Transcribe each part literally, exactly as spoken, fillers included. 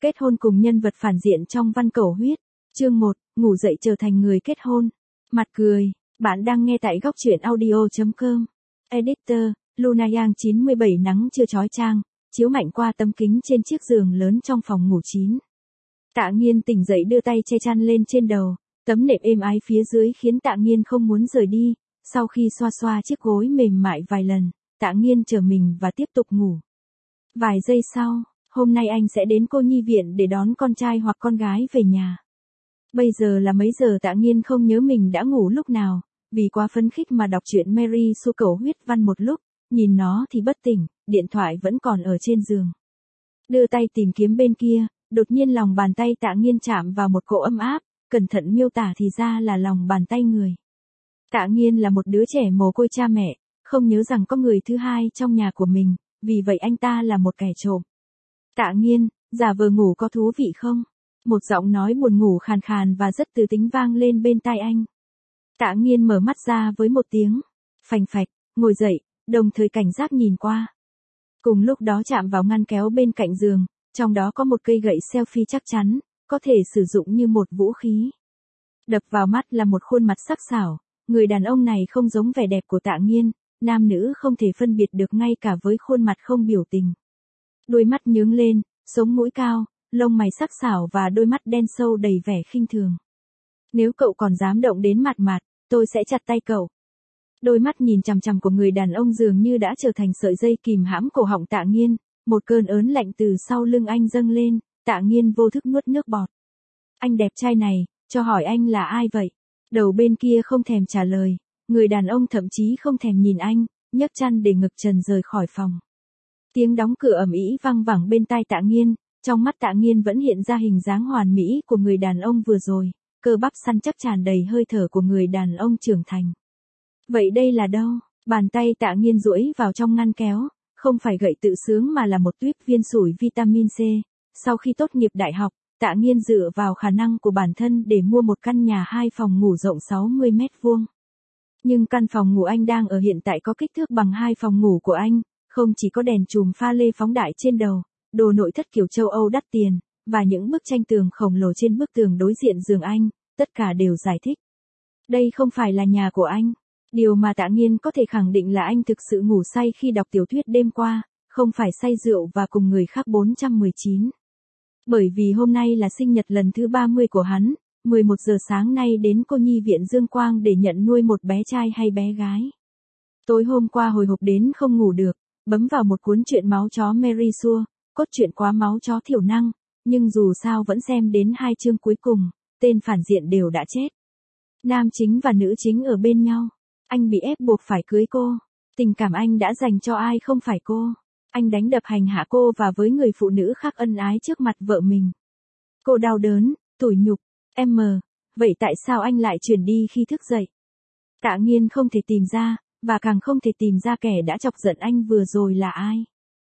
Kết hôn cùng nhân vật phản diện trong Văn Cẩu Huyết. Chương một, ngủ dậy trở thành người kết hôn. Mặt cười, bạn đang nghe tại góc truyện audio chấm com. Editor, Luna Yang chín mươi bảy nắng chưa chói chang, chiếu mạnh qua tấm kính trên chiếc giường lớn trong phòng ngủ chín. Tạ Nghiên tỉnh dậy đưa tay che chăn lên trên đầu, tấm nệm êm ái phía dưới khiến Tạ Nghiên không muốn rời đi. Sau khi xoa xoa chiếc gối mềm mại vài lần, Tạ Nghiên trở mình và tiếp tục ngủ. Vài giây sau, hôm nay anh sẽ đến cô nhi viện để đón con trai hoặc con gái về nhà. Bây giờ là mấy giờ Tạ Nghiên không nhớ mình đã ngủ lúc nào, vì quá phấn khích mà đọc truyện Mary Sue Cẩu Huyết văn một lúc, nhìn nó thì bất tỉnh, điện thoại vẫn còn ở trên giường. Đưa tay tìm kiếm bên kia, đột nhiên lòng bàn tay Tạ Nghiên chạm vào một cỗ ấm áp, cẩn thận miêu tả thì ra là lòng bàn tay người. Tạ Nghiên là một đứa trẻ mồ côi cha mẹ, không nhớ rằng có người thứ hai trong nhà của mình, vì vậy anh ta là một kẻ trộm. Tạ Nghiên, giả vờ ngủ có thú vị không? Một giọng nói buồn ngủ khàn khàn và rất từ tính vang lên bên tai anh. Tạ Nghiên mở mắt ra với một tiếng phành phạch, ngồi dậy, đồng thời cảnh giác nhìn qua. Cùng lúc đó chạm vào ngăn kéo bên cạnh giường, trong đó có một cây gậy selfie chắc chắn, có thể sử dụng như một vũ khí. Đập vào mắt là một khuôn mặt sắc sảo, người đàn ông này không giống vẻ đẹp của Tạ Nghiên, nam nữ không thể phân biệt được ngay cả với khuôn mặt không biểu tình. Đôi mắt nhướng lên, sống mũi cao, lông mày sắc sảo và đôi mắt đen sâu đầy vẻ khinh thường. Nếu cậu còn dám động đến mặt mặt, tôi sẽ chặt tay cậu. Đôi mắt nhìn chằm chằm của người đàn ông dường như đã trở thành sợi dây kìm hãm cổ họng Tạ Nghiên, một cơn ớn lạnh từ sau lưng anh dâng lên, Tạ Nghiên vô thức nuốt nước bọt. Anh đẹp trai này, cho hỏi anh là ai vậy? Đầu bên kia không thèm trả lời, người đàn ông thậm chí không thèm nhìn anh, nhấc chăn để ngực trần rời khỏi phòng. Tiếng đóng cửa ầm ĩ vang vẳng bên tai Tạ Nghiên, trong mắt Tạ Nghiên vẫn hiện ra hình dáng hoàn mỹ của người đàn ông vừa rồi, cơ bắp săn chắc tràn đầy hơi thở của người đàn ông trưởng thành. Vậy đây là đâu? Bàn tay Tạ Nghiên duỗi vào trong ngăn kéo, không phải gậy tự sướng mà là một tuýp viên sủi vitamin C. Sau khi tốt nghiệp đại học, Tạ Nghiên dựa vào khả năng của bản thân để mua một căn nhà hai phòng ngủ rộng sáu mươi mét vuông. Nhưng căn phòng ngủ anh đang ở hiện tại có kích thước bằng hai phòng ngủ của anh, không chỉ có đèn chùm pha lê phóng đại trên đầu, đồ nội thất kiểu châu Âu đắt tiền, và những bức tranh tường khổng lồ trên bức tường đối diện giường anh, tất cả đều giải thích. Đây không phải là nhà của anh. Điều mà Tạ Nghiên có thể khẳng định là anh thực sự ngủ say khi đọc tiểu thuyết đêm qua, không phải say rượu và cùng người khác bốn trăm mười chín. Bởi vì hôm nay là sinh nhật lần thứ ba mươi của hắn, mười một giờ sáng nay đến cô nhi viện Dương Quang để nhận nuôi một bé trai hay bé gái. Tối hôm qua hồi hộp đến không ngủ được, bấm vào một cuốn truyện máu chó Mary Sue, cốt truyện quá máu chó thiểu năng, nhưng dù sao vẫn xem đến hai chương cuối cùng, tên phản diện đều đã chết. Nam chính và nữ chính ở bên nhau, anh bị ép buộc phải cưới cô, tình cảm anh đã dành cho ai không phải cô. Anh đánh đập hành hạ cô và với người phụ nữ khác ân ái trước mặt vợ mình. Cô đau đớn, tủi nhục, em mờ, vậy tại sao anh lại chuyển đi khi thức dậy? Tạ Nghiên không thể tìm ra, và càng không thể tìm ra kẻ đã chọc giận anh vừa rồi là ai.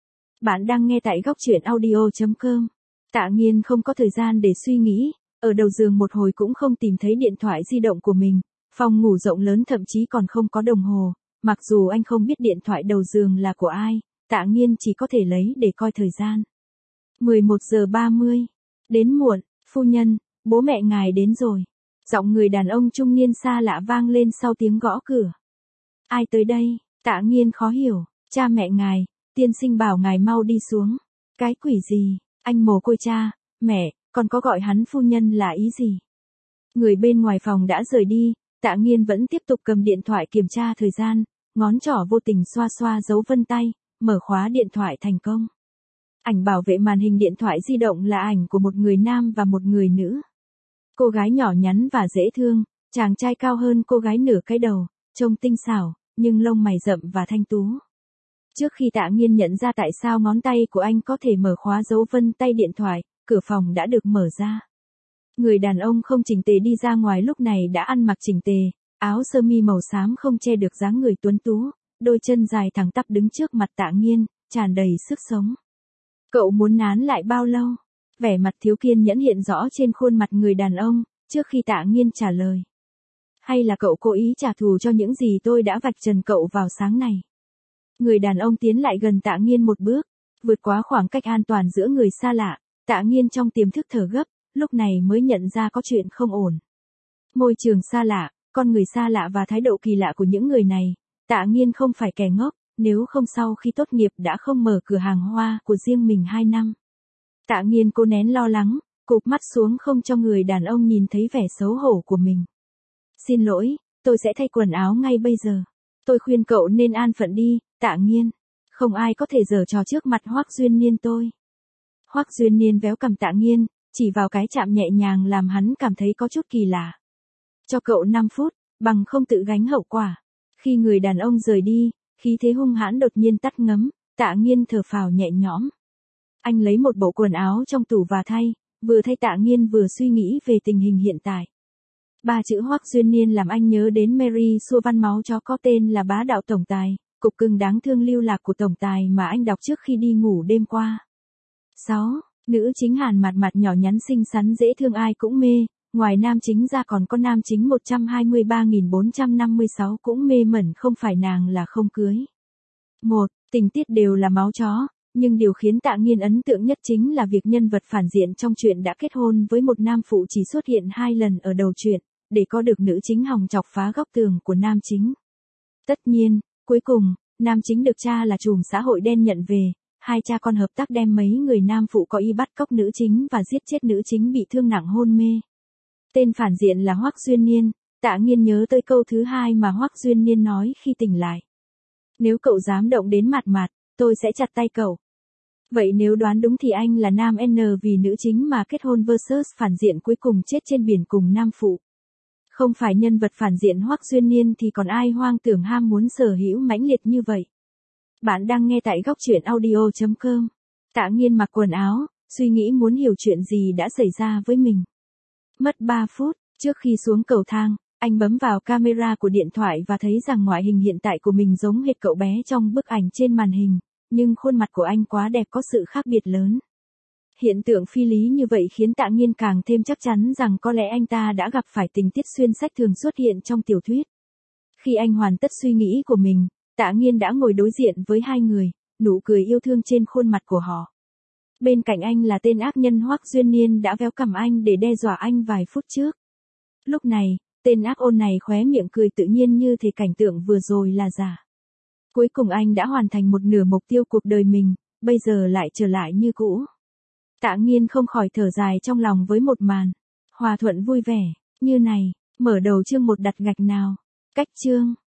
Bạn đang nghe tại góc truyện audio chấm com. Tạ Nghiên không có thời gian để suy nghĩ, ở đầu giường một hồi cũng không tìm thấy điện thoại di động của mình, phòng ngủ rộng lớn thậm chí còn không có đồng hồ, mặc dù anh không biết điện thoại đầu giường là của ai. Tạ Nghiên chỉ có thể lấy để coi thời gian. mười một giờ ba mươi. Đến muộn, phu nhân, bố mẹ ngài đến rồi. Giọng người đàn ông trung niên xa lạ vang lên sau tiếng gõ cửa. Ai tới đây? Tạ Nghiên khó hiểu. Cha mẹ ngài, tiên sinh bảo ngài mau đi xuống. Cái quỷ gì? Anh mồ côi cha, mẹ, còn có gọi hắn phu nhân là ý gì? Người bên ngoài phòng đã rời đi, Tạ Nghiên vẫn tiếp tục cầm điện thoại kiểm tra thời gian, ngón trỏ vô tình xoa xoa dấu vân tay. Mở khóa điện thoại thành công. Ảnh bảo vệ màn hình điện thoại di động là ảnh của một người nam và một người nữ. Cô gái nhỏ nhắn và dễ thương, chàng trai cao hơn cô gái nửa cái đầu, trông tinh xảo, nhưng lông mày rậm và thanh tú. Trước khi Tạ Nghiên nhận ra tại sao ngón tay của anh có thể mở khóa dấu vân tay điện thoại, cửa phòng đã được mở ra. Người đàn ông không chỉnh tề đi ra ngoài lúc này đã ăn mặc chỉnh tề, áo sơ mi màu xám không che được dáng người tuấn tú. Đôi chân dài thẳng tắp đứng trước mặt Tạ Nghiên, tràn đầy sức sống. Cậu muốn nán lại bao lâu? Vẻ mặt thiếu kiên nhẫn hiện rõ trên khuôn mặt người đàn ông, trước khi Tạ Nghiên trả lời. Hay là cậu cố ý trả thù cho những gì tôi đã vạch trần cậu vào sáng này? Người đàn ông tiến lại gần Tạ Nghiên một bước, vượt quá khoảng cách an toàn giữa người xa lạ, Tạ Nghiên trong tiềm thức thở gấp, lúc này mới nhận ra có chuyện không ổn. Môi trường xa lạ, con người xa lạ và thái độ kỳ lạ của những người này, Tạ Nghiên không phải kẻ ngốc, nếu không sau khi tốt nghiệp đã không mở cửa hàng hoa của riêng mình hai năm. Tạ Nghiên cố nén lo lắng, cụp mắt xuống không cho người đàn ông nhìn thấy vẻ xấu hổ của mình. Xin lỗi, tôi sẽ thay quần áo ngay bây giờ. Tôi khuyên cậu nên an phận đi, Tạ Nghiên. Không ai có thể giở trò trước mặt Hoắc Duyên Niên tôi. Hoắc Duyên Niên véo cằm Tạ Nghiên, chỉ vào cái chạm nhẹ nhàng làm hắn cảm thấy có chút kỳ lạ. Cho cậu năm phút, bằng không tự gánh hậu quả. Khi người đàn ông rời đi, khí thế hung hãn đột nhiên tắt ngấm, Tạ Nghiên thở phào nhẹ nhõm. Anh lấy một bộ quần áo trong tủ và thay, vừa thay Tạ Nghiên vừa suy nghĩ về tình hình hiện tại. Ba chữ Hoắc Duyên Niên làm anh nhớ đến Mary Xua Văn máu chó có tên là Bá Đạo Tổng Tài, cục cưng đáng thương lưu lạc của Tổng Tài mà anh đọc trước khi đi ngủ đêm qua. sáu. Nữ chính Hàn Mạt Mạt nhỏ nhắn xinh xắn dễ thương ai cũng mê, ngoài nam chính ra còn có nam chính một trăm hai mươi ba nghìn bốn trăm năm mươi sáu cũng mê mẩn không phải nàng là không cưới. một. Tình tiết đều là máu chó, nhưng điều khiến Tạ Nghiên ấn tượng nhất chính là việc nhân vật phản diện trong truyện đã kết hôn với một nam phụ chỉ xuất hiện hai lần ở đầu truyện, để có được nữ chính hòng chọc phá góc tường của nam chính. Tất nhiên, cuối cùng, nam chính được cha là trùm xã hội đen nhận về, hai cha con hợp tác đem mấy người nam phụ có ý bắt cóc nữ chính và giết chết nữ chính bị thương nặng hôn mê. Tên phản diện là Hoắc Duyên Niên, Tạ Nghiên nhớ tới câu thứ hai mà Hoắc Duyên Niên nói khi tỉnh lại. Nếu cậu dám động đến Mạt Mạt, tôi sẽ chặt tay cậu. Vậy nếu đoán đúng thì anh là nam N vì nữ chính mà kết hôn versus phản diện cuối cùng chết trên biển cùng nam phụ. Không phải nhân vật phản diện Hoắc Duyên Niên thì còn ai hoang tưởng ham muốn sở hữu mãnh liệt như vậy. Bạn đang nghe tại góc truyện audio chấm com. Tạ Nghiên mặc quần áo, suy nghĩ muốn hiểu chuyện gì đã xảy ra với mình. Mất ba phút, trước khi xuống cầu thang, anh bấm vào camera của điện thoại và thấy rằng ngoại hình hiện tại của mình giống hệt cậu bé trong bức ảnh trên màn hình, nhưng khuôn mặt của anh quá đẹp có sự khác biệt lớn. Hiện tượng phi lý như vậy khiến Tạ Nghiên càng thêm chắc chắn rằng có lẽ anh ta đã gặp phải tình tiết xuyên sách thường xuất hiện trong tiểu thuyết. Khi anh hoàn tất suy nghĩ của mình, Tạ Nghiên đã ngồi đối diện với hai người, nụ cười yêu thương trên khuôn mặt của họ. Bên cạnh anh là tên ác nhân Hoắc Duyên Niên đã véo cằm anh để đe dọa anh vài phút trước. Lúc này, tên ác ôn này khóe miệng cười tự nhiên như thể cảnh tượng vừa rồi là giả. Cuối cùng anh đã hoàn thành một nửa mục tiêu cuộc đời mình, bây giờ lại trở lại như cũ. Tạ Nghiên không khỏi thở dài trong lòng với một màn hòa thuận vui vẻ như này. Mở đầu chương một đặt gạch nào. Cách chương